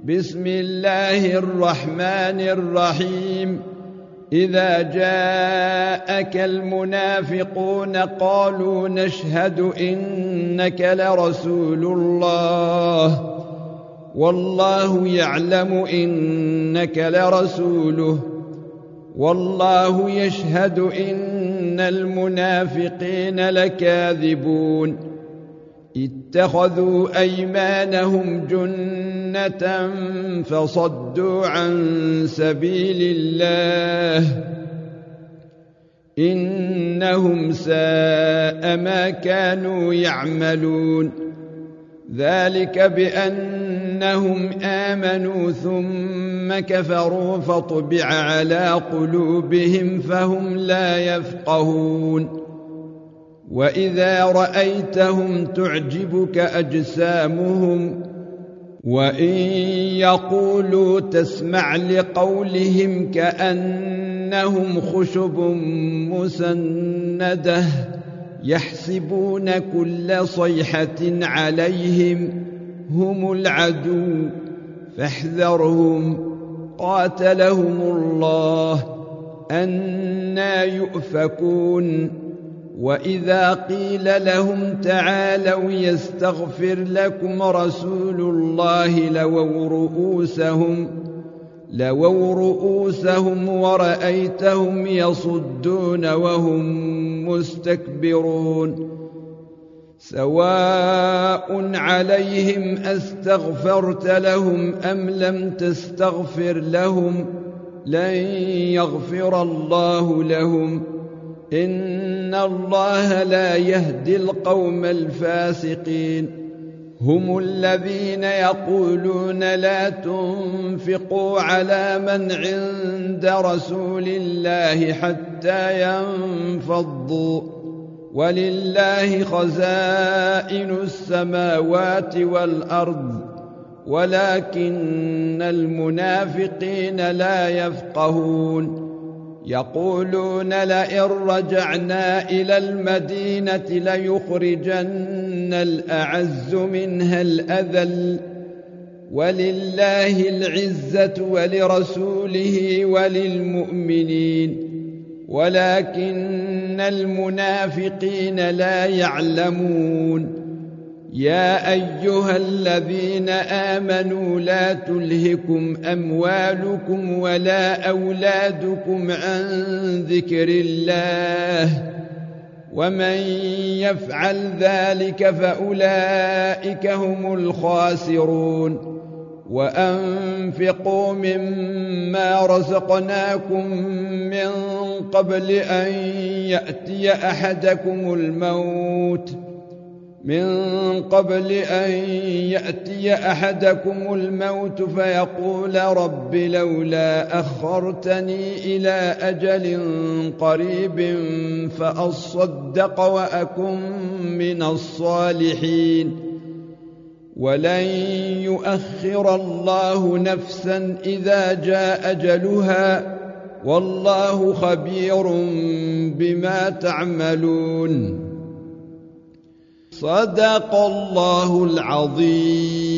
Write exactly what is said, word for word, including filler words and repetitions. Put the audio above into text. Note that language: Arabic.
بسم الله الرحمن الرحيم إذا جاءك المنافقون قالوا نشهد إنك لرسول الله والله يعلم إنك لرسوله والله يشهد إن المنافقين لكاذبون اتخذوا أيمانهم جنة فصدوا عن سبيل الله إنهم ساء ما كانوا يعملون ذلك بأنهم آمنوا ثم كفروا فطبع على قلوبهم فهم لا يفقهون وإذا رأيتهم تعجبك أجسامهم وإن يقولوا تسمع لقولهم كأنهم خشب مسندة يحسبون كل صيحة عليهم هم العدو فاحذرهم قاتلهم الله أنى يؤفكون وإذا قيل لهم تعالوا يستغفر لكم رسول الله لووا رؤوسهم لووا رؤوسهم ورأيتهم يصدون وهم مستكبرون سواء عليهم أستغفرت لهم أم لم تستغفر لهم لن يغفر الله لهم إن الله لا يهدي القوم الفاسقين هم الذين يقولون لا تنفقوا على من عند رسول الله حتى ينفضوا ولله خزائن السماوات والأرض ولكن المنافقين لا يفقهون يقولون لئن رجعنا إلى المدينة ليخرجن الأعز منها الأذل ولله العزة ولرسوله وللمؤمنين ولكن المنافقين لا يعلمون يا أيها الذين آمنوا لا تلهكم أموالكم ولا أولادكم عن ذكر الله ومن يفعل ذلك فأولئك هم الخاسرون وأنفقوا مما رزقناكم من قبل أن يأتي أحدكم الموت من قبل أن يأتي أحدكم الموت فيقول رب لولا أخرتني إلى أجل قريب فأصدق وأكن من الصالحين ولن يؤخر الله نفسا إذا جاء أجلها والله خبير بما تعملون صدق الله العظيم.